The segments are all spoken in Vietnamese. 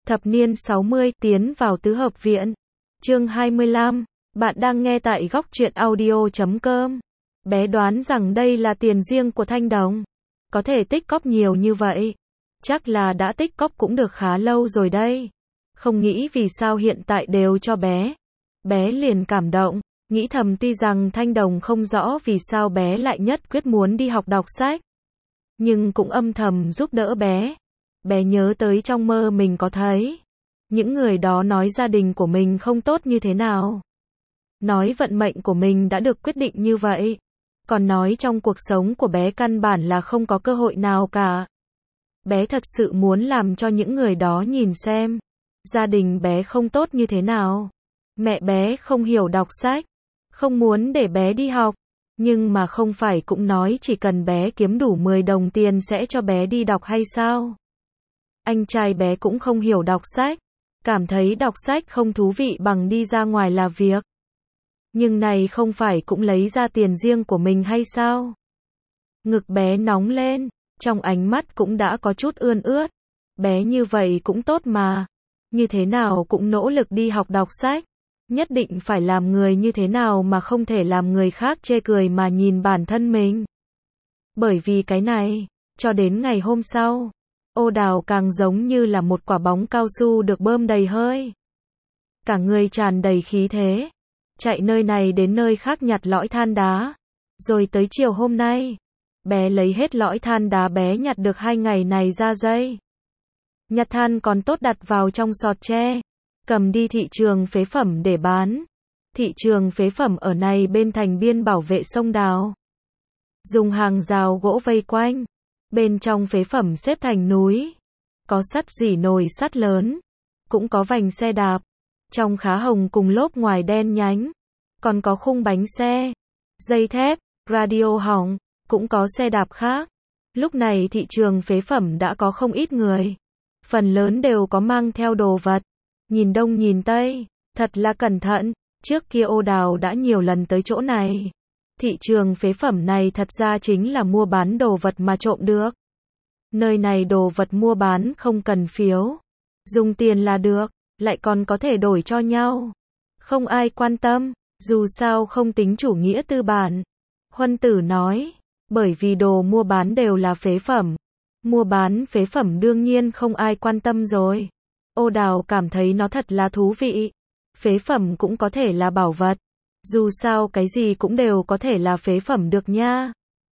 Thập niên 60 tiến vào tứ hợp viện. Chương 25. Bạn đang nghe tại góc truyện audio.com. Bé đoán rằng đây là tiền riêng của Thanh Đồng. Có thể tích cóp nhiều như vậy. Chắc là đã tích cóp cũng được khá lâu rồi đây. Không nghĩ vì sao hiện tại đều cho bé. Bé liền cảm động, nghĩ thầm tuy rằng Thanh Đồng không rõ vì sao bé lại nhất quyết muốn đi học đọc sách. Nhưng cũng âm thầm giúp đỡ bé. Bé nhớ tới trong mơ mình có thấy. Những người đó nói gia đình của mình không tốt như thế nào. Nói vận mệnh của mình đã được quyết định như vậy. Còn nói trong cuộc sống của bé căn bản là không có cơ hội nào cả. Bé thật sự muốn làm cho những người đó nhìn xem. Gia đình bé không tốt như thế nào. Mẹ bé không hiểu đọc sách. Không muốn để bé đi học. Nhưng mà không phải cũng nói chỉ cần bé kiếm đủ 10 đồng tiền sẽ cho bé đi đọc hay sao? Anh trai bé cũng không hiểu đọc sách. Cảm thấy đọc sách không thú vị bằng đi ra ngoài là việc. Nhưng này không phải cũng lấy ra tiền riêng của mình hay sao? Ngực bé nóng lên, trong ánh mắt cũng đã có chút ươn ướt. Bé như vậy cũng tốt mà. Như thế nào cũng nỗ lực đi học đọc sách. Nhất định phải làm người như thế nào mà không thể làm người khác chê cười mà nhìn bản thân mình. Bởi vì cái này, cho đến ngày hôm sau, Ô Đào càng giống như là một quả bóng cao su được bơm đầy hơi. Cả người tràn đầy khí thế, chạy nơi này đến nơi khác nhặt lõi than đá. Rồi tới chiều hôm nay, bé lấy hết lõi than đá bé nhặt được 2 ngày này ra dây. Nhặt than còn tốt đặt vào trong sọt tre, cầm đi thị trường phế phẩm để bán. Thị trường phế phẩm ở này bên thành biên bảo vệ sông Đào. Dùng hàng rào gỗ vây quanh. Bên trong phế phẩm xếp thành núi. Có sắt rỉ nồi sắt lớn. Cũng có vành xe đạp. Trong khá hồng cùng lốp ngoài đen nhánh. Còn có khung bánh xe. Dây thép, radio hỏng. Cũng có xe đạp khác. Lúc này thị trường phế phẩm đã có không ít người. Phần lớn đều có mang theo đồ vật. Nhìn đông nhìn tây. Thật là cẩn thận. Trước kia Ô Đào đã nhiều lần tới chỗ này. Thị trường phế phẩm này thật ra chính là mua bán đồ vật mà trộm được. Nơi này đồ vật mua bán không cần phiếu. Dùng tiền là được, lại còn có thể đổi cho nhau. Không ai quan tâm, dù sao không tính chủ nghĩa tư bản. Huân Tử nói, bởi vì đồ mua bán đều là phế phẩm. Mua bán phế phẩm đương nhiên không ai quan tâm rồi. Ô Đào cảm thấy nó thật là thú vị. Phế phẩm cũng có thể là bảo vật. Dù sao cái gì cũng đều có thể là phế phẩm được nha.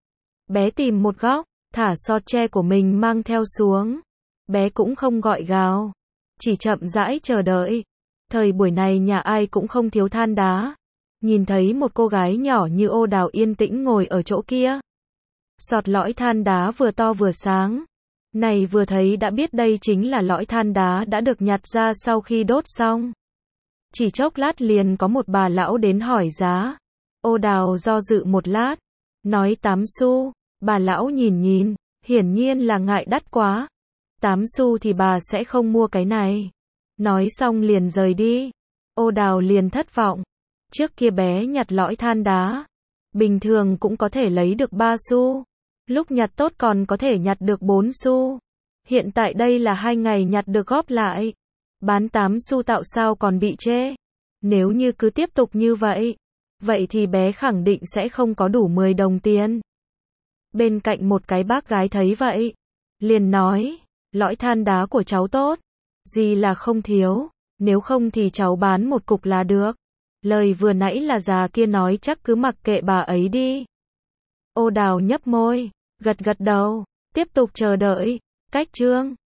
Bé tìm một góc, thả sọt tre của mình mang theo xuống. Bé cũng không gọi gào, chỉ chậm rãi chờ đợi. Thời buổi này nhà ai cũng không thiếu than đá. Nhìn thấy một cô gái nhỏ như Ô Đào yên tĩnh ngồi ở chỗ kia. Sọt lõi than đá vừa to vừa sáng. Này vừa thấy đã biết đây chính là lõi than đá đã được nhặt ra sau khi đốt xong. Chỉ chốc lát liền có một bà lão đến hỏi giá. Ô Đào do dự một lát, nói 8 xu. Bà lão nhìn nhìn, hiển nhiên là ngại đắt quá. 8 xu thì bà sẽ không mua cái này. Nói xong liền rời đi. Ô Đào liền thất vọng. Trước kia bé nhặt lõi than đá, bình thường cũng có thể lấy được 3 xu. Lúc nhặt tốt còn có thể nhặt được 4 xu. Hiện tại đây là 2 ngày nhặt được góp lại. Bán 8 xu tạo sao còn bị chê. Nếu như cứ tiếp tục như vậy, vậy thì bé khẳng định sẽ không có đủ 10 đồng tiền. Bên cạnh một cái bác gái thấy vậy, liền nói, lõi than đá của cháu tốt, gì là không thiếu, nếu không thì cháu bán một cục là được. Lời vừa nãy là già kia nói chắc cứ mặc kệ bà ấy đi. Ô Đào nhấp môi, gật gật đầu, tiếp tục chờ đợi. Cách chương